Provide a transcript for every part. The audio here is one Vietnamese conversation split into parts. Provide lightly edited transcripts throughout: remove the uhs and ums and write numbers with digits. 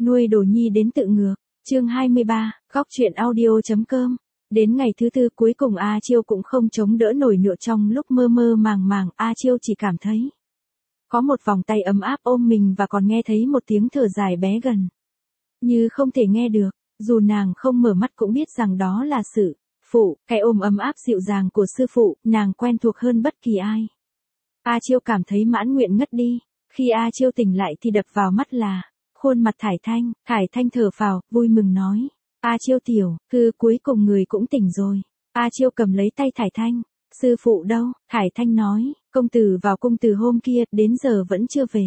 Nuôi đồ nhi đến tự ngược. Chương 23, góc truyện audio.com. Đến ngày thứ tư cuối cùng A Chiêu cũng không chống đỡ nổi nữa, trong lúc mơ mơ màng màng A Chiêu chỉ cảm thấy có một vòng tay ấm áp ôm mình và còn nghe thấy một tiếng thở dài bé gần. Như không thể nghe được, dù nàng không mở mắt cũng biết rằng đó là sự phụ, cái ôm ấm áp dịu dàng của sư phụ, nàng quen thuộc hơn bất kỳ ai. A Chiêu cảm thấy mãn nguyện ngất đi. Khi A Chiêu tỉnh lại thì đập vào mắt là khuôn mặt Thải Thanh thở phào, vui mừng nói. A Chiêu tiểu thư, cuối cùng người cũng tỉnh rồi. A Chiêu cầm lấy tay Thải Thanh. Sư phụ đâu? Thải Thanh nói, công tử vào cung từ hôm kia, đến giờ vẫn chưa về.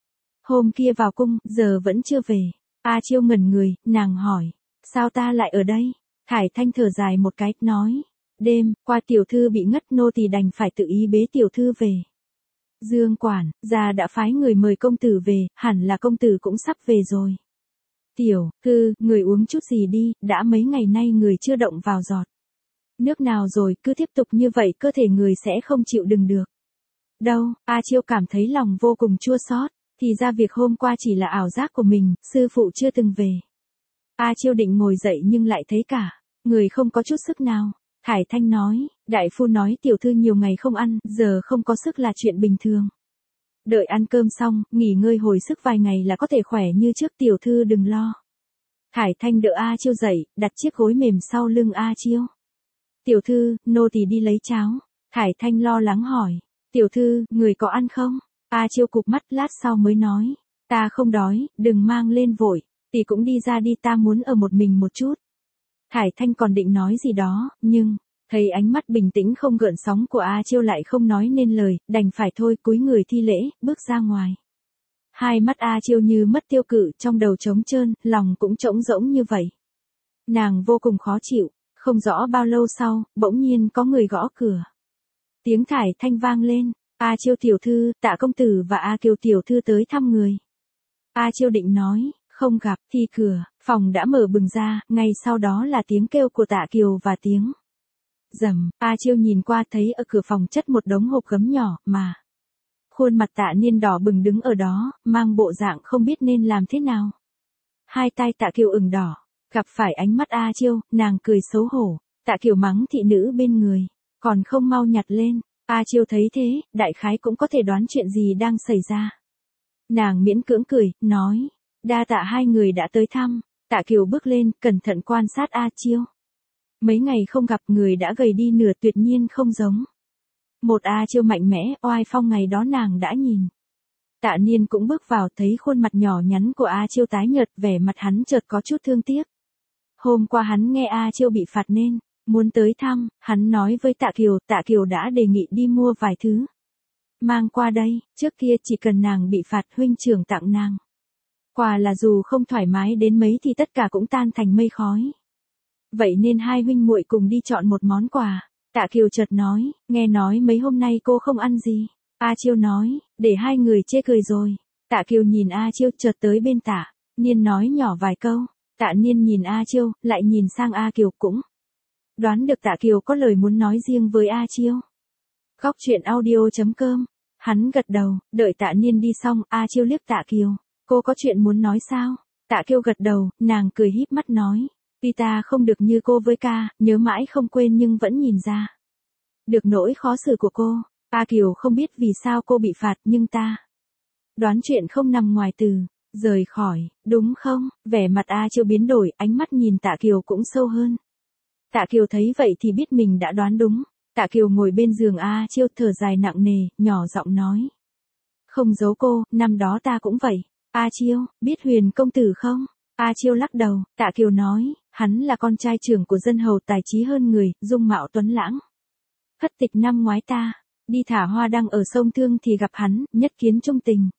Hôm kia vào cung, giờ vẫn chưa về. A Chiêu ngẩn người, nàng hỏi, sao ta lại ở đây? Thải Thanh thở dài một cái, nói, đêm qua tiểu thư bị ngất, nô tỳ đành phải tự ý bế tiểu thư về. Dương quản gia đã phái người mời công tử về, hẳn là công tử cũng sắp về rồi. Tiểu thư, người uống chút gì đi, đã mấy ngày nay người chưa động vào giọt nước nào rồi, cứ tiếp tục như vậy cơ thể người sẽ không chịu đựng được. Đâu, A Chiêu cảm thấy lòng vô cùng chua xót, thì ra việc hôm qua chỉ là ảo giác của mình, sư phụ chưa từng về. A Chiêu định ngồi dậy nhưng lại thấy cả người không có chút sức nào. Thải Thanh nói, đại phu nói tiểu thư nhiều ngày không ăn, giờ không có sức là chuyện bình thường. Đợi ăn cơm xong, nghỉ ngơi hồi sức vài ngày là có thể khỏe như trước, tiểu thư đừng lo. Thải Thanh đỡ A Chiêu dậy, đặt chiếc gối mềm sau lưng A Chiêu. Tiểu thư, nô tỳ đi lấy cháo. Thải Thanh lo lắng hỏi, tiểu thư, người có ăn không? A Chiêu cụp mắt lát sau mới nói, ta không đói, đừng mang lên vội, tỷ cũng đi ra đi, ta muốn ở một mình một chút. Thải Thanh còn định nói gì đó, nhưng thấy ánh mắt bình tĩnh không gợn sóng của A Chiêu lại không nói nên lời, đành phải thôi, cúi người thi lễ, bước ra ngoài. Hai mắt A Chiêu như mất tiêu cự, trong đầu trống trơn, lòng cũng trống rỗng như vậy. Nàng vô cùng khó chịu, không rõ bao lâu sau, bỗng nhiên có người gõ cửa. Tiếng Thải Thanh vang lên, A Chiêu tiểu thư, Tạ công tử và A Kiều tiểu thư tới thăm người. A Chiêu định nói, không gặp, thì cửa phòng đã mở bừng ra, ngay sau đó là tiếng kêu của Tạ Kiều và tiếng rầm. A Chiêu nhìn qua thấy ở cửa phòng chất một đống hộp gấm nhỏ, mà khuôn mặt Tạ Niên đỏ bừng đứng ở đó, mang bộ dạng không biết nên làm thế nào. Hai tay Tạ Kiều ửng đỏ, gặp phải ánh mắt A Chiêu, nàng cười xấu hổ. Tạ Kiều mắng thị nữ bên người, còn không mau nhặt lên. A Chiêu thấy thế, đại khái cũng có thể đoán chuyện gì đang xảy ra. Nàng miễn cưỡng cười, nói, đa tạ hai người đã tới thăm. Tạ Kiều bước lên, cẩn thận quan sát A Chiêu. Mấy ngày không gặp, người đã gầy đi nửa, tuyệt nhiên không giống một A Chiêu mạnh mẽ, oai phong ngày đó nàng đã nhìn. Tạ Niên cũng bước vào, thấy khuôn mặt nhỏ nhắn của A Chiêu tái nhợt, vẻ mặt hắn chợt có chút thương tiếc. Hôm qua hắn nghe A Chiêu bị phạt nên muốn tới thăm, hắn nói với Tạ Kiều đã đề nghị đi mua vài thứ mang qua đây, trước kia chỉ cần nàng bị phạt huynh trưởng tặng nàng quà là dù không thoải mái đến mấy thì tất cả cũng tan thành mây khói. Vậy nên hai huynh muội cùng đi chọn một món quà. Tạ Kiều chợt nói, nghe nói mấy hôm nay cô không ăn gì. A Chiêu nói, để hai người chê cười rồi. Tạ Kiều nhìn A Chiêu, chợt tới bên Tạ Niên nói nhỏ vài câu. Tạ Niên nhìn A Chiêu, lại nhìn sang A Kiều, cũng đoán được Tạ Kiều có lời muốn nói riêng với A Chiêu. Góc truyện audio.com. Hắn gật đầu, đợi Tạ Niên đi xong, A Chiêu liếc Tạ Kiều. Cô có chuyện muốn nói sao? Tạ Kiều gật đầu, nàng cười híp mắt nói. Tuy ta không được như cô với ca, nhớ mãi không quên, nhưng vẫn nhìn ra được nỗi khó xử của cô. A Kiều không biết vì sao cô bị phạt, nhưng ta đoán chuyện không nằm ngoài từ rời khỏi, đúng không? Vẻ mặt A Chiêu biến đổi, ánh mắt nhìn Tạ Kiều cũng sâu hơn. Tạ Kiều thấy vậy thì biết mình đã đoán đúng. Tạ Kiều ngồi bên giường A Chiêu, thở dài nặng nề, nhỏ giọng nói. Không giấu cô, năm đó ta cũng vậy. A Chiêu, biết Huyền công tử không? A Chiêu lắc đầu. Tạ Kiều nói, hắn là con trai trưởng của dân hầu, tài trí hơn người, dung mạo tuấn lãng. Thất tịch năm ngoái ta đi thả hoa đăng ở sông Thương thì gặp hắn, nhất kiến trung tình.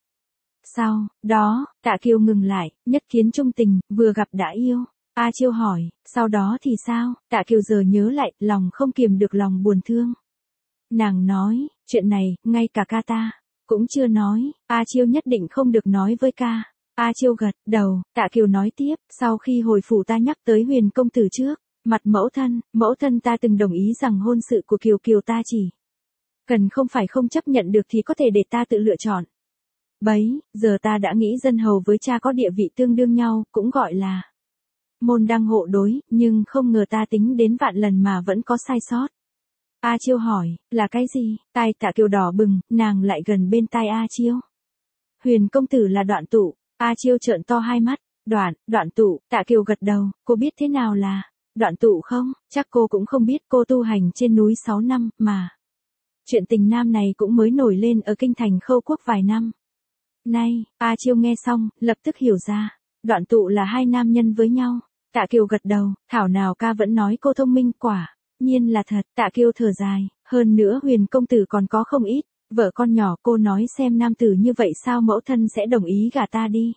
Sau đó, Tạ Kiều ngừng lại, nhất kiến trung tình, vừa gặp đã yêu. A Chiêu hỏi, sau đó thì sao? Tạ Kiều giờ nhớ lại, lòng không kiềm được lòng buồn thương. Nàng nói, chuyện này, ngay cả ca ta cũng chưa nói. A Chiêu nhất định không được nói với ca. A Chiêu gật đầu. Tạ Kiều nói tiếp, sau khi hồi phủ ta nhắc tới Huyền công tử trước mặt mẫu thân ta từng đồng ý rằng hôn sự của Kiều ta chỉ cần không phải không chấp nhận được thì có thể để ta tự lựa chọn. Bấy, giờ ta đã nghĩ dân hầu với cha có địa vị tương đương nhau, cũng gọi là môn đăng hộ đối, nhưng không ngờ ta tính đến vạn lần mà vẫn có sai sót. A Chiêu hỏi, là cái gì? Tai Tạ Kiều đỏ bừng, nàng lại gần bên tai A Chiêu. Huyền công tử là Đoạn Tụ. A Chiêu trợn to hai mắt. Đoạn Tụ. Tạ Kiều gật đầu, cô biết thế nào là Đoạn Tụ không? Chắc cô cũng không biết, cô tu hành trên núi 6 năm, mà chuyện tình nam này cũng mới nổi lên ở kinh thành Khâu Quốc vài năm nay. A Chiêu nghe xong, lập tức hiểu ra. Đoạn Tụ là hai nam nhân với nhau. Tạ Kiều gật đầu, thảo nào ca vẫn nói cô thông minh, quả nhiên là thật. Tạ Kiều thở dài, hơn nữa Huyền công tử còn có không ít vợ con nhỏ, cô nói xem nam tử như vậy sao mẫu thân sẽ đồng ý gả ta đi.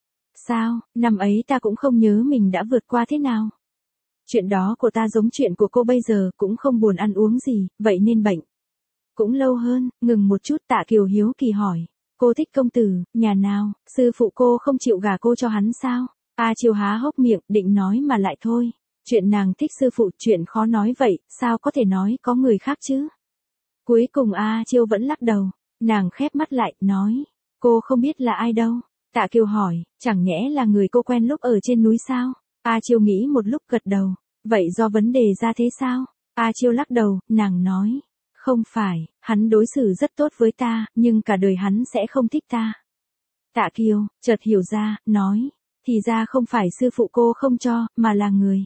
Sao, năm ấy ta cũng không nhớ mình đã vượt qua thế nào. Chuyện đó của ta giống chuyện của cô bây giờ, cũng không buồn ăn uống gì, vậy nên bệnh cũng lâu hơn. Ngừng một chút, Tạ Kiều hiếu kỳ hỏi, cô thích công tử, nhà nào? Sư phụ cô không chịu gả cô cho hắn sao? A Chiêu há hốc miệng, định nói mà lại thôi. Chuyện nàng thích sư phụ, chuyện khó nói vậy, sao có thể nói có người khác chứ? Cuối cùng A Chiêu vẫn lắc đầu. Nàng khép mắt lại, nói, cô không biết là ai đâu. Tạ Kiều hỏi, chẳng nhẽ là người cô quen lúc ở trên núi sao? A Chiêu nghĩ một lúc gật đầu. Vậy do vấn đề ra thế sao? A Chiêu lắc đầu, nàng nói, không phải, hắn đối xử rất tốt với ta, nhưng cả đời hắn sẽ không thích ta. Tạ Kiều chợt hiểu ra, nói, thì ra không phải sư phụ cô không cho, mà là người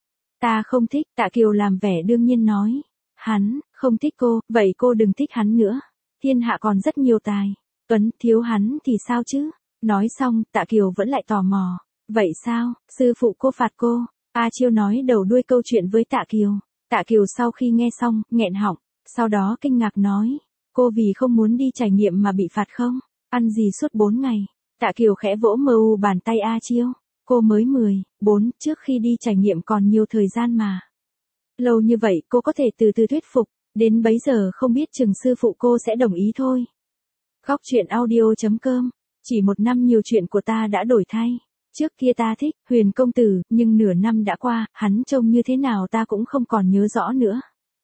ta không thích. Tạ Kiều làm vẻ đương nhiên nói, hắn không thích cô, vậy cô đừng thích hắn nữa. Thiên hạ còn rất nhiều tài tuấn, thiếu hắn thì sao chứ? Nói xong, Tạ Kiều vẫn lại tò mò, vậy sao, sư phụ cô phạt cô? A Chiêu nói đầu đuôi câu chuyện với Tạ Kiều. Tạ Kiều sau khi nghe xong, nghẹn họng, sau đó kinh ngạc nói, cô vì không muốn đi trải nghiệm mà bị phạt không? Ăn gì suốt 4 ngày? Tạ Kiều khẽ vỗ mờ bàn tay A Chiêu. Cô mới 14, trước khi đi trải nghiệm còn nhiều thời gian mà. Lâu như vậy cô có thể từ từ thuyết phục, đến bấy giờ không biết chừng sư phụ cô sẽ đồng ý thôi. Góc truyện audio.com. Chỉ 1 năm nhiều chuyện của ta đã đổi thay. Trước kia ta thích Huyền công tử, nhưng nửa năm đã qua, hắn trông như thế nào ta cũng không còn nhớ rõ nữa.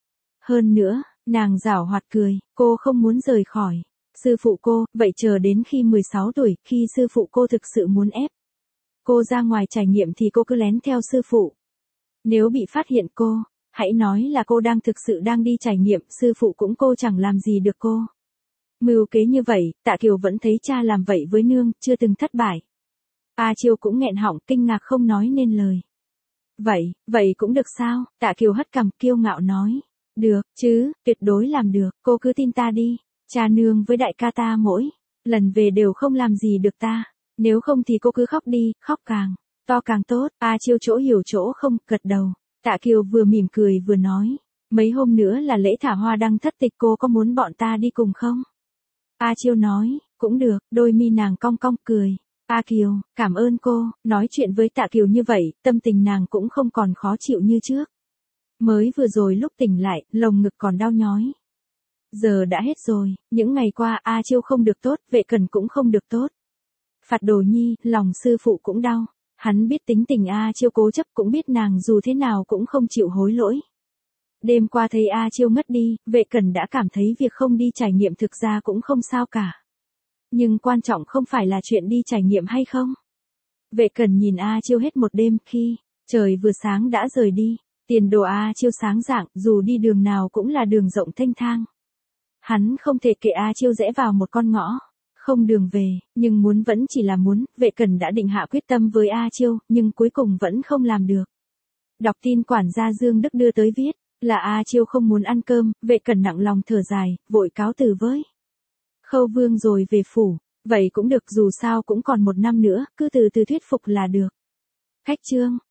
Hơn nữa, nàng giảo hoạt cười, cô không muốn rời khỏi sư phụ cô, vậy chờ đến khi 16 tuổi, khi sư phụ cô thực sự muốn ép cô ra ngoài trải nghiệm thì cô cứ lén theo sư phụ. Nếu bị phát hiện cô, hãy nói là cô đang thực sự đang đi trải nghiệm, sư phụ cũng cô chẳng làm gì được cô. Mưu kế như vậy, Tạ Kiều vẫn thấy cha làm vậy với nương, chưa từng thất bại. A Chiêu cũng nghẹn họng, kinh ngạc không nói nên lời. Vậy cũng được sao? Tạ Kiều hất cằm kiêu ngạo nói. Được, chứ, tuyệt đối làm được, cô cứ tin ta đi. Cha nương với đại ca ta mỗi lần về đều không làm gì được ta. Nếu không thì cô cứ khóc đi, khóc càng to càng tốt. A Chiêu chỗ hiểu chỗ không, gật đầu. Tạ Kiều vừa mỉm cười vừa nói, mấy hôm nữa là lễ thả hoa đăng thất tịch, cô có muốn bọn ta đi cùng không? A Chiêu nói, cũng được, đôi mi nàng cong cong cười. A Kiều, cảm ơn cô. Nói chuyện với Tạ Kiều như vậy, tâm tình nàng cũng không còn khó chịu như trước. Mới vừa rồi lúc tỉnh lại, lồng ngực còn đau nhói. Giờ đã hết rồi, những ngày qua A Chiêu không được tốt, Vệ Cẩn cũng không được tốt. Phạt Đồ Nhi, lòng sư phụ cũng đau. Hắn biết tính tình A Chiêu cố chấp, cũng biết nàng dù thế nào cũng không chịu hối lỗi. Đêm qua thấy A Chiêu ngất đi, Vệ Cẩn đã cảm thấy việc không đi trải nghiệm thực ra cũng không sao cả. Nhưng quan trọng không phải là chuyện đi trải nghiệm hay không. Vệ Cẩn nhìn A Chiêu hết một đêm, khi trời vừa sáng đã rời đi. Tiền đồ A Chiêu sáng rạng, dù đi đường nào cũng là đường rộng thênh thang. Hắn không thể kệ A Chiêu rẽ vào một con ngõ không đường về, nhưng muốn vẫn chỉ là muốn. Vệ Cẩn đã định hạ quyết tâm với A Chiêu, nhưng cuối cùng vẫn không làm được. Đọc tin quản gia Dương Đức đưa tới viết là A Chiêu không muốn ăn cơm. Vệ Cẩn nặng lòng thở dài, vội cáo từ với Khâu Vương rồi về phủ. Vậy cũng được, dù sao cũng còn 1 năm nữa, cứ từ từ thuyết phục là được. Khách chương.